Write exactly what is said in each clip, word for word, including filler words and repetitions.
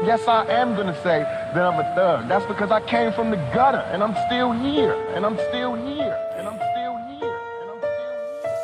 Yes, I am gonna say that I'm a thug. That's because I came from the gutter, and I'm still here, and I'm still here, and I'm still here, and I'm still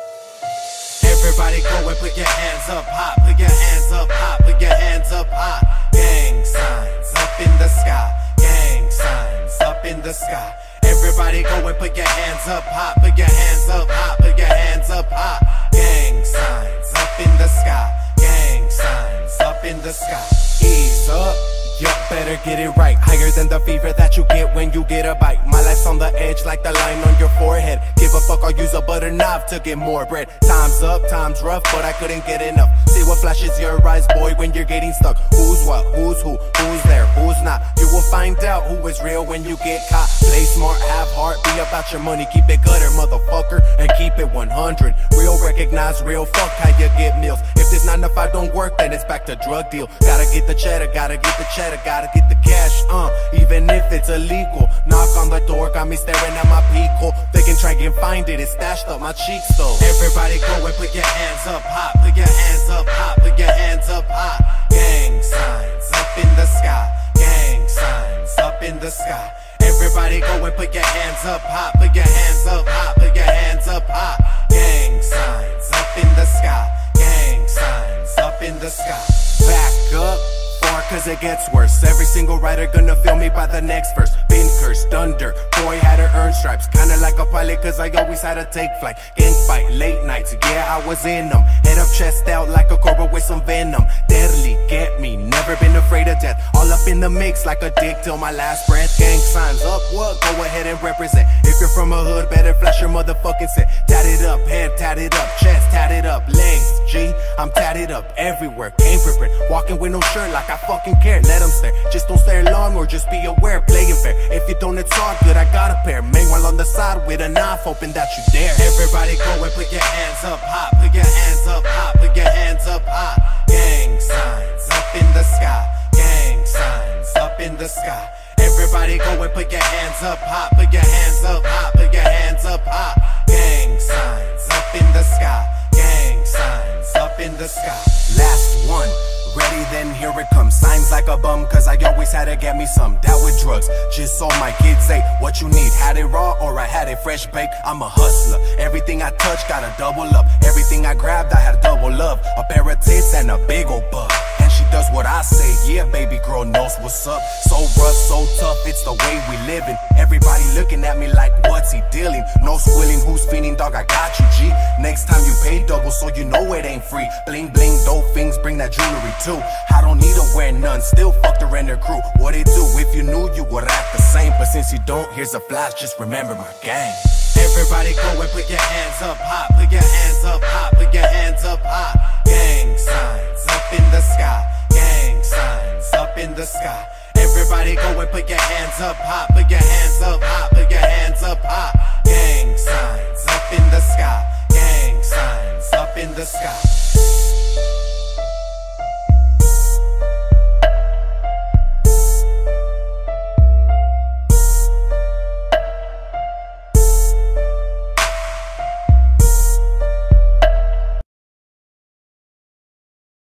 here. Everybody go and put your hands up high, put your hands up high, put your hands up high. Gang signs up in the sky, gang signs up in the sky. Everybody go and put your hands up high, put your hands up high, put your hands up high. Gang signs up in the sky, gang signs up in the sky. Ease up, yup, better get it right. Higher than the fever that you get when you get a bite. My life's on the edge like the line on your forehead. Give a fuck, I'll use a butter knife to get more bread. Time's up, time's rough, but I couldn't get enough. See what flashes your eyes, boy, when you're getting stuck. Who's what, who's who, who's there, who's not. You will find out who is real when you get caught. Play smart, have heart, be about your money. Keep it gutter, motherfucker, and keep it one hundred. Real recognize real, fuck how you get meals. If this nine to five don't work, then it's back to drug deal. Gotta get the cheddar, gotta get the cheddar, gotta get the cash, uh, even if it's illegal. Knock on the door, got me staring at my peephole. They can try and find it, it's stashed up my cheeks though. Everybody go and put your hands up high, put your hands up high, put your hands up high. Gang signs up in the sky, gang signs up in the sky. Everybody go and put your hands up high, put your hands up high, put your hands up high. Gang signs up in the sky, gang signs up in the sky. Back up, far cause it gets worse. Every single writer gonna feel me by the next verse. Been cursed under, boy had to earn stripes. Kinda like a pilot cause I always had to take flight. Gang fight, late nights, yeah I was in them. Head up, chest out like a cobra with some venom. Deadly, get me, never been afraid of death. All up in the mix like a dick till my last breath. Gang signs up, what? Go ahead and represent. If you're from a hood, better flash your motherfucking set. Tatted up, head tatted up, chest tatted up, legs, G, I'm tatted up everywhere. Came prepared, walking with no shirt like I fucking care. Let them stare, just don't stare long or just be aware. Playing fair, if you don't it's all good, I got a pair. Meanwhile on the side with a knife, hoping that you dare. Everybody go and put your hands up high, put your hands up high, put your hands up high. Gang signs up in the sky, gang signs up in the sky. Everybody go and put your hands up high, put your hands up high, put your hands up high. Gang signs up in the sky, gang signs up in the sky. Last one. Ready, then here it comes. Signs like a bum, cause I always had to get me some. That with drugs, just so my kids say what you need. Had it raw or I had it fresh baked. I'm a hustler, everything I touch gotta double up. Everything I grabbed I had double love. A pair of tits and a big old butt. And she does what I say, yeah baby girl knows what's up. So rough, so tough, it's the way we living. Everybody looking at me like what's he dealing. No squilling, who's feeding, dog, I got you G. Next time you pay double so you know it ain't free. Bling bling, dope things, bring that jewelry too. I don't need to wear none, still fuck the render crew. What it do, if you knew you would act the same. But since you don't, here's a flash, just remember my gang. Everybody go and put your hands up high, put your hands up high, put your hands up high. Gang signs up in the sky, gang signs up in the sky. Everybody go and put your hands up high, put your hands up high, put your hands up high. Gang signs up in the sky, gang signs up in the sky.